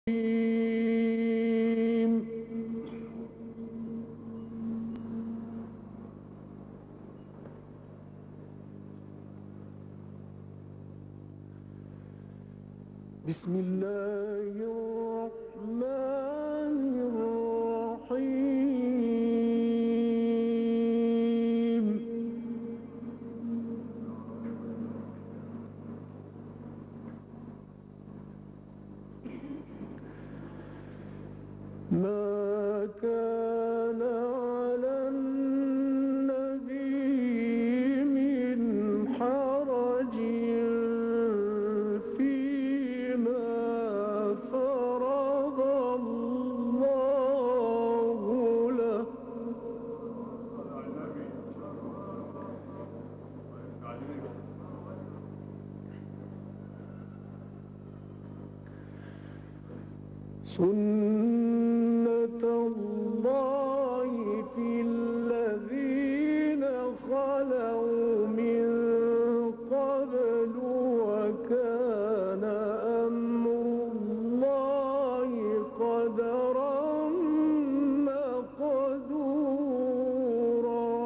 بسم الله الرحمن الرحيم. ما كان على النبي من حرج فيما فرض الله له، سنة الله في الذين خلوا من قبل، وكان أمر الله قدرا مقدورا.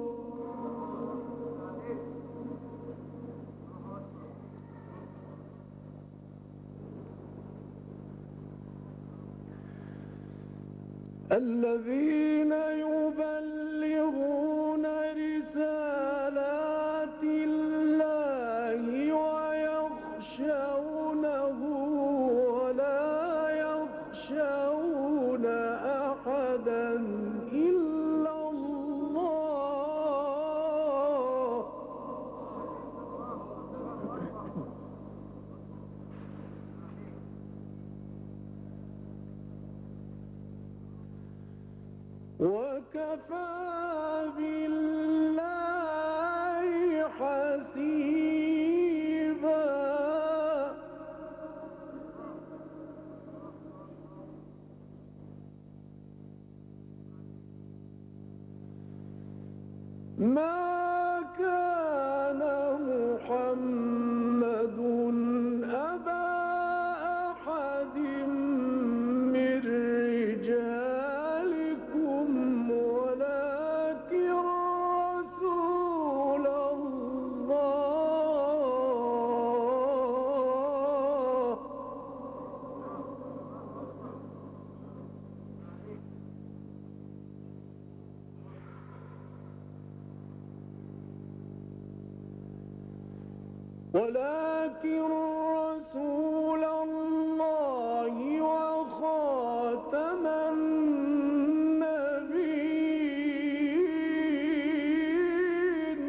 الذين يبلغون رسالات الله ويخشونه ولا يخشون أحدا إلا الله، وكفى بالله حسيبا. ما كان محمد أبا أحد من رجالكم ولكن رسول الله، وخاتم النبيين.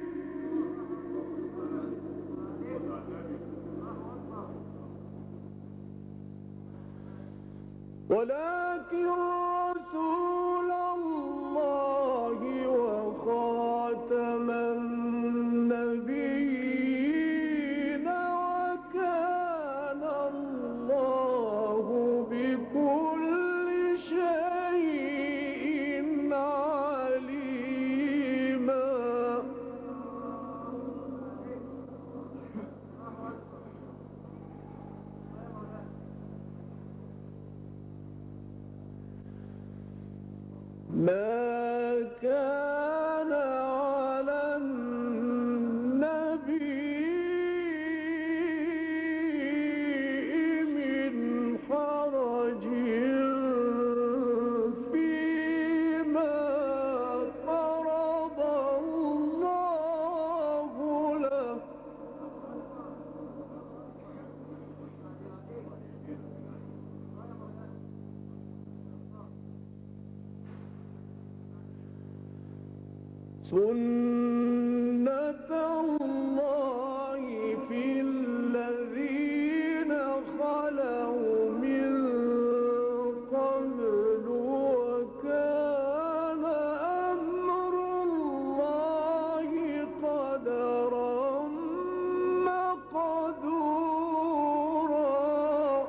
ولكن رسول الله وخاتم النبيين، وكان الله بكل شيء عليما. ما كان على النبي من حرج فيما فرض الله له، سنة الله في الذين خلوا من قبل، وكان أمر الله قدرا مقدورا.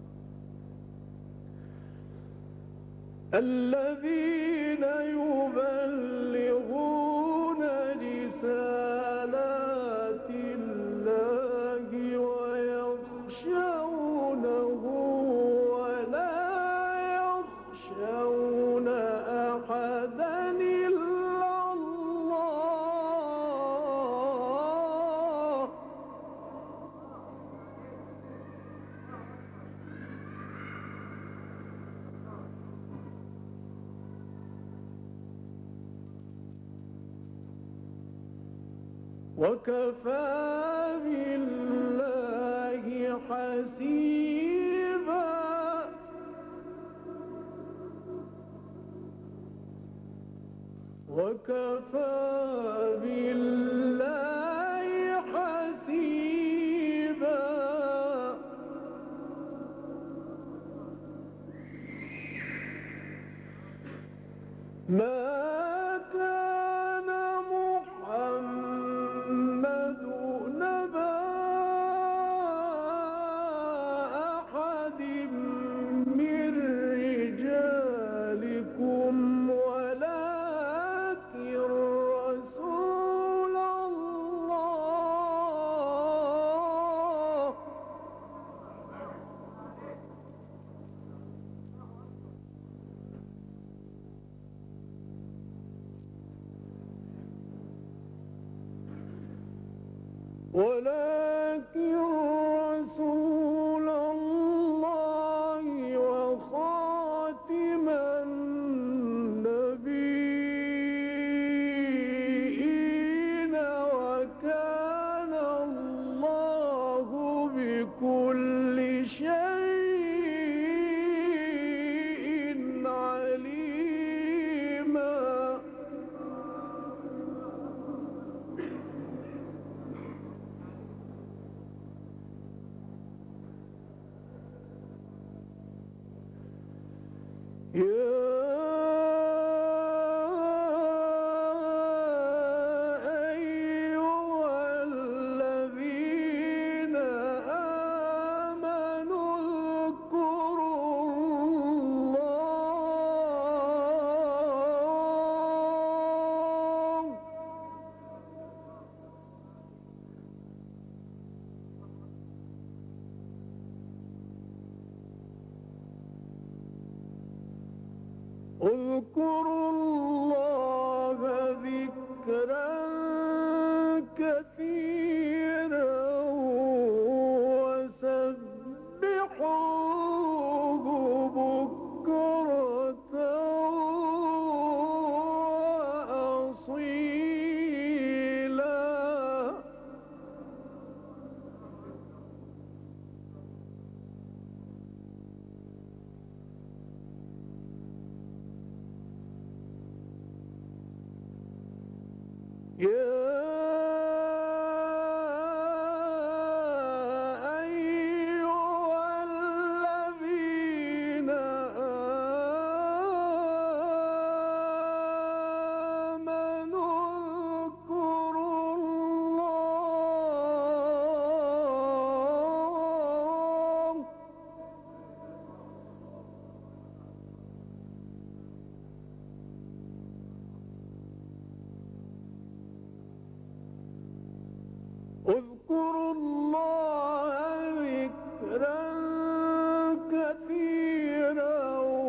الذين يبلغون أحدا إلا الله وكفى بالله حسيبا وكفى بالله حسيبا ما كان محمد نبا أحد من رجالكم ولكن رسول الله وخاتم النبيين وكان الله بكل شيء عليما يا أيها الذين آمنوا اذكروا الله اذكروا الله ذكرا كثيرا وسبحوه بكرة وأصيلا يا أيها الذين آمنوا اذكروا الله اذكروا الله ذكرا كثيرا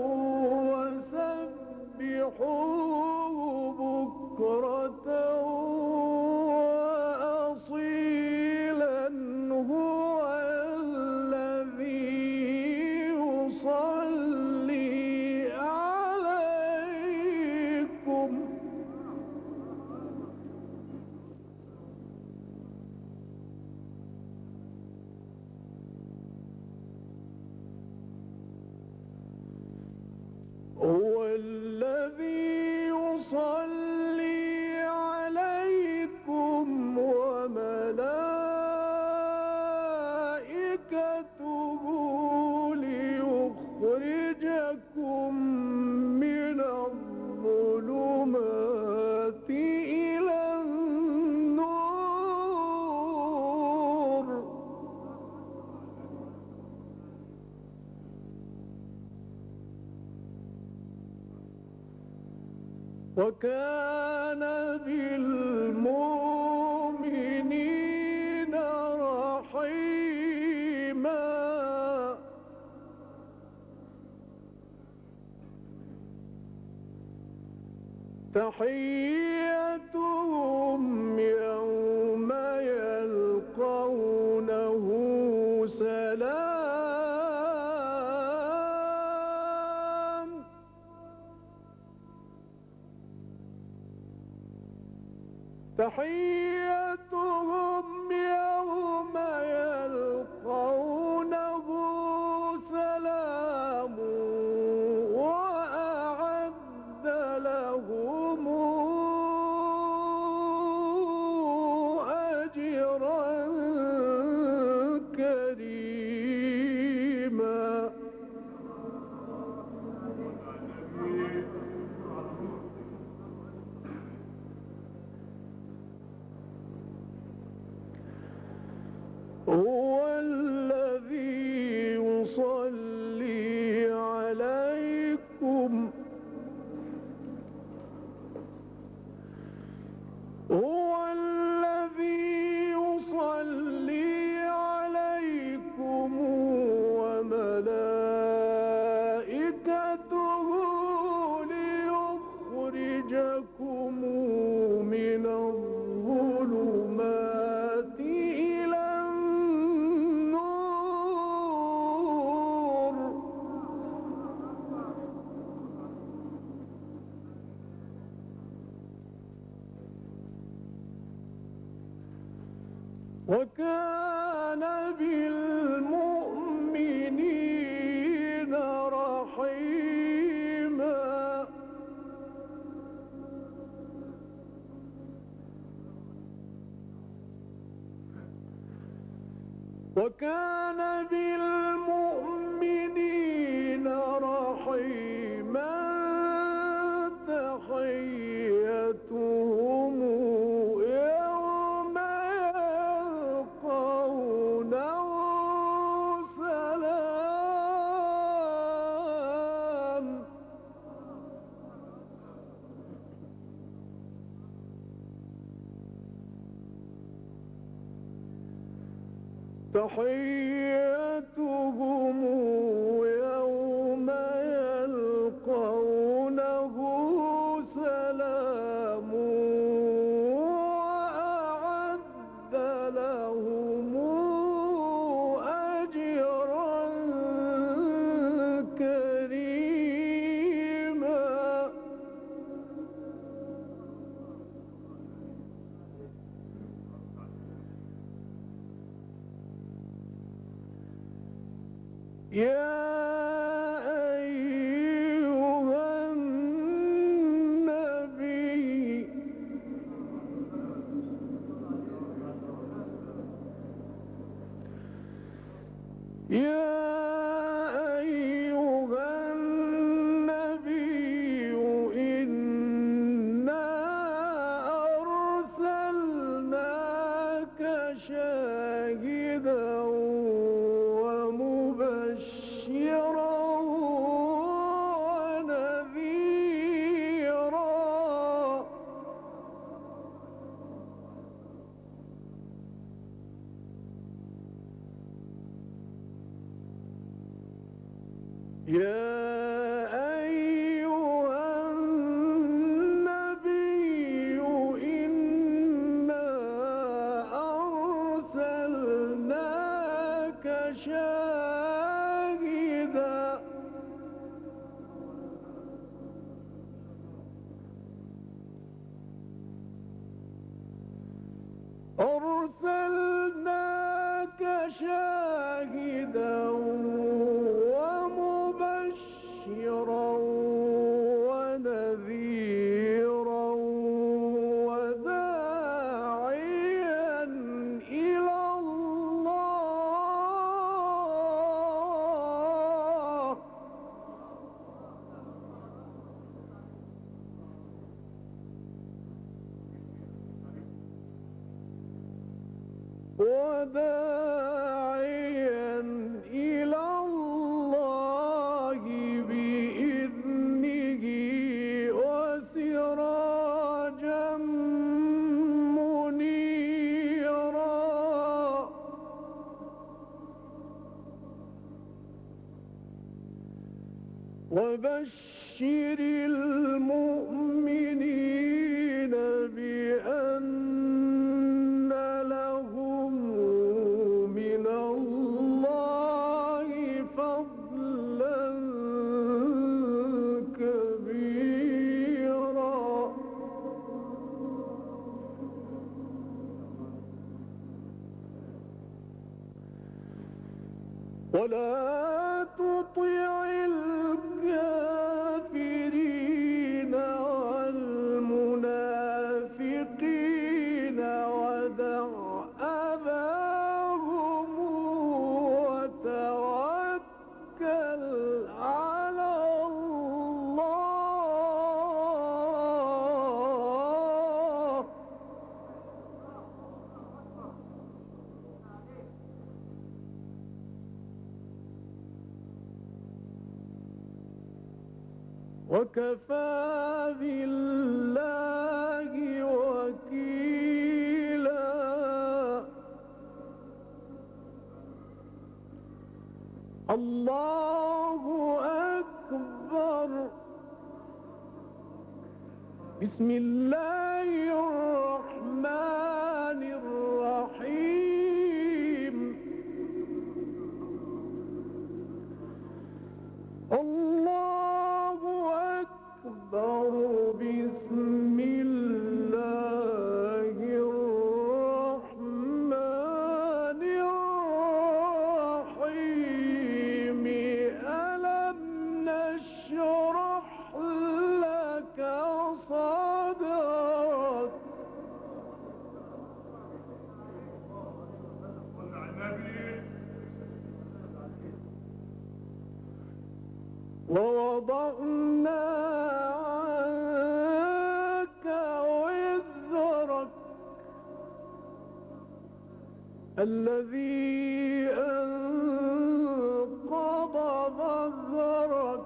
وسبحوه بكرة وأصيلا هو الذي يصلي عليكم هو الذي يصلي عليكم وملائكته ليخرجكم من الظلمات إلى النور وكان بالمؤمنين رحيما تحيتهم يوم يلقونه سلام تحيتهم يوم يلقونه سلام وأعد لهم أجرا كريما هو الذي يصلي عليكم هو الذي يصلي عليكم وملائكته ليخرجكم من الظلمات إلى النور وكان بالمؤمنين رحيما وكان بالمؤمنين رحيما تحيتهم يوم يلقونه سلام تحيتهم يوم يلقونه سلام وأعد لهم أجرا كريما يا أيها النبي يا أيها النبي إنا أرسلناك شاهدا ومبشرا ونذيرا يا أيها النبي إنا أرسلناك شاهدا أرسلناك شاهدا ومبشرا ونذيرا وداعيا إلى الله وداعيا إلى الله بإذنه وسراجا منيرا وبشر المؤمنين ولا تطع الكافرين والمنافقين ودع أذاهم وتوكل على الله. وكفى بالله وكيلا. الله أكبر. بسم الله الرحمن الرحيم. الله أكبر. بسم الله الرحمن الرحيم. ألم نشرح لك صدرك. ووضعنا عنك وزرك الذي أنقض ظهرك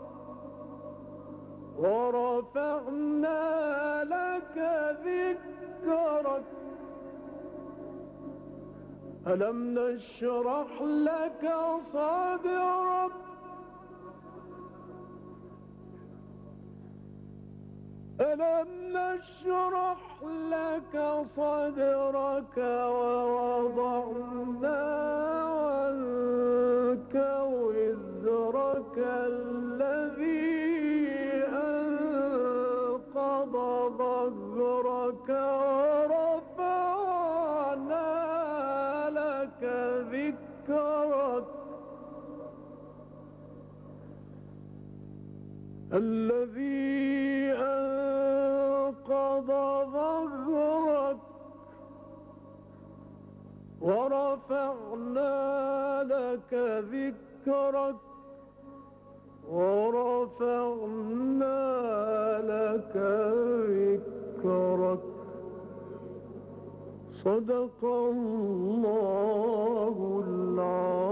ورفعنا لك ذكرك. ألم نشرح لك صدرك. ألم نشرح لك صدرك ووضعنا عنك وزرك الذي أنقض ظهرك ورفعنا لك ذكرك. الذي أنقض ظهرك ورفعنا لك ذكرك. ورفعنا لك ذكرك. صدق الله العظيم.